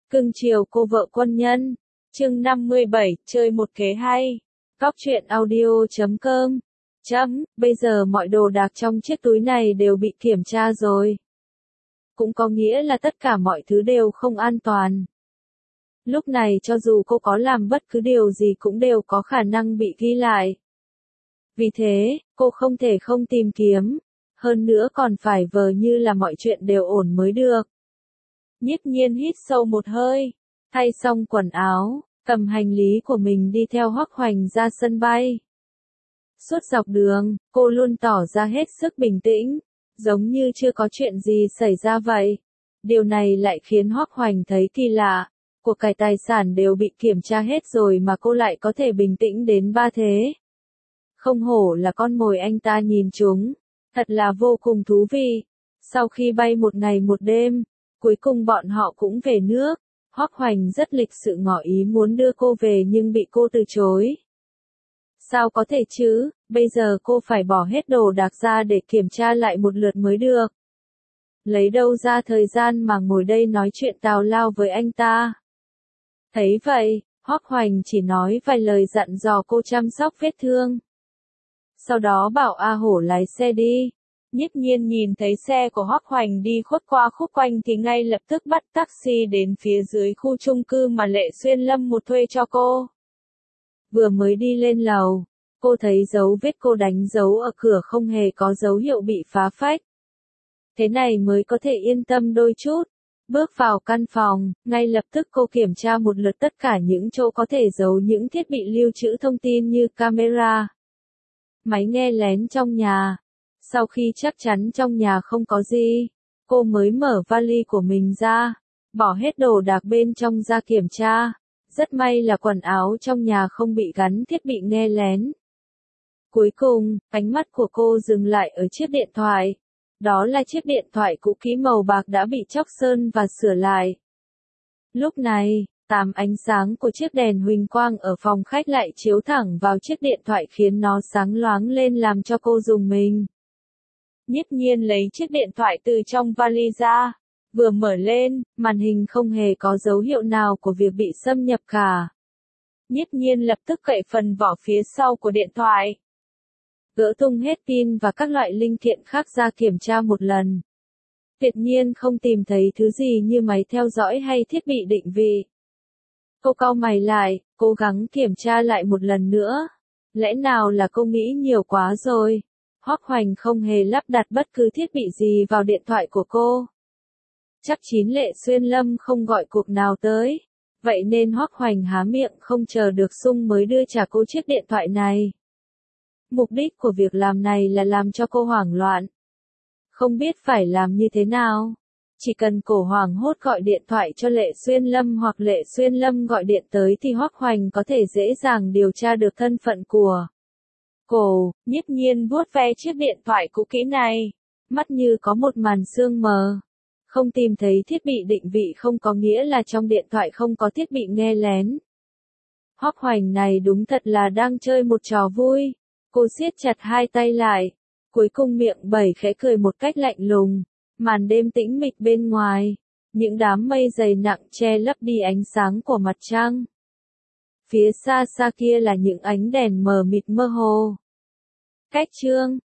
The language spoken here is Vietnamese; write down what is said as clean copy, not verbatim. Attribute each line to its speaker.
Speaker 1: Cưng chiều cô vợ quân nhân. Chương 57, chơi một kế hay. Góc truyện audio.com. Bây giờ mọi đồ đạc trong chiếc túi này đều bị kiểm tra rồi. Cũng có nghĩa là tất cả mọi thứ đều không an toàn. Lúc này cho dù cô có làm bất cứ điều gì cũng đều có khả năng bị ghi lại. Vì thế, cô không thể không tìm kiếm. Hơn nữa còn phải vờ như là mọi chuyện đều ổn mới được. Nhiếp Nhiên hít sâu một hơi, thay xong quần áo, cầm hành lý của mình đi theo Hoắc Hoành ra sân bay. Suốt dọc đường, cô luôn tỏ ra hết sức bình tĩnh, giống như chưa có chuyện gì xảy ra vậy. Điều này lại khiến Hoắc Hoành thấy kỳ lạ, của cải tài sản đều bị kiểm tra hết rồi mà cô lại có thể bình tĩnh đến ba thế. Không hổ là con mồi anh ta nhìn chúng, thật là vô cùng thú vị. Sau khi bay một ngày một đêm, cuối cùng bọn họ cũng về nước. Hoắc Hoành rất lịch sự ngỏ ý muốn đưa cô về nhưng bị cô từ chối. Sao có thể chứ, bây giờ cô phải bỏ hết đồ đạc ra để kiểm tra lại một lượt mới được. Lấy đâu ra thời gian mà ngồi đây nói chuyện tào lao với anh ta. Thấy vậy, Hoắc Hoành chỉ nói vài lời dặn dò cô chăm sóc vết thương. Sau đó bảo A Hổ lái xe đi. Nhiếp Nhiên nhìn thấy xe của Hoắc Hoành đi khuất qua khúc quanh thì ngay lập tức bắt taxi đến phía dưới khu chung cư mà Lệ Xuyên Lâm một thuê cho cô. Vừa mới đi lên lầu, cô thấy dấu vết cô đánh dấu ở cửa không hề có dấu hiệu bị phá phách. Thế này mới có thể yên tâm đôi chút. Bước vào căn phòng, ngay lập tức cô kiểm tra một lượt tất cả những chỗ có thể giấu những thiết bị lưu trữ thông tin như camera, máy nghe lén trong nhà. Sau khi chắc chắn trong nhà không có gì, cô mới mở vali của mình ra, bỏ hết đồ đạc bên trong ra kiểm tra. Rất may là quần áo trong nhà không bị gắn thiết bị nghe lén. Cuối cùng, ánh mắt của cô dừng lại ở chiếc điện thoại. Đó là chiếc điện thoại cũ kỹ màu bạc đã bị chóc sơn và sửa lại. Lúc này, ánh sáng của chiếc đèn huỳnh quang ở phòng khách lại chiếu thẳng vào chiếc điện thoại khiến nó sáng loáng lên làm cho cô rùng mình. Nhiếp Nhiên lấy chiếc điện thoại từ trong vali ra, vừa mở lên, màn hình không hề có dấu hiệu nào của việc bị xâm nhập cả. Nhiếp Nhiên lập tức cậy phần vỏ phía sau của điện thoại, gỡ tung hết pin và các loại linh kiện khác ra kiểm tra một lần. Tuyệt nhiên không tìm thấy thứ gì như máy theo dõi hay thiết bị định vị. Cô cau mày lại, cố gắng kiểm tra lại một lần nữa. Lẽ nào là cô nghĩ nhiều quá rồi? Hoắc Hoành không hề lắp đặt bất cứ thiết bị gì vào điện thoại của cô. Chắc chín Lệ Xuyên Lâm không gọi cuộc nào tới. Vậy nên Hoắc Hoành há miệng không chờ được sung mới đưa trả cô chiếc điện thoại này. Mục đích của việc làm này là làm cho cô hoảng loạn. Không biết phải làm như thế nào. Chỉ cần cô hoảng hốt gọi điện thoại cho Lệ Xuyên Lâm hoặc Lệ Xuyên Lâm gọi điện tới thì Hoắc Hoành có thể dễ dàng điều tra được thân phận của cô. Nhiếp Nhiên vuốt ve chiếc điện thoại cũ kỹ này, mắt như có một màn sương mờ. Không tìm thấy thiết bị định vị không có nghĩa là trong điện thoại không có thiết bị nghe lén. Hoắc Hoành này đúng thật là đang chơi một trò vui. Cô siết chặt hai tay lại, cuối cùng miệng bẩy khẽ cười một cách lạnh lùng. Màn đêm tĩnh mịch bên ngoài, những đám mây dày nặng che lấp đi ánh sáng của mặt trăng. Phía xa xa kia là những ánh đèn mờ mịt mơ hồ. Cách chương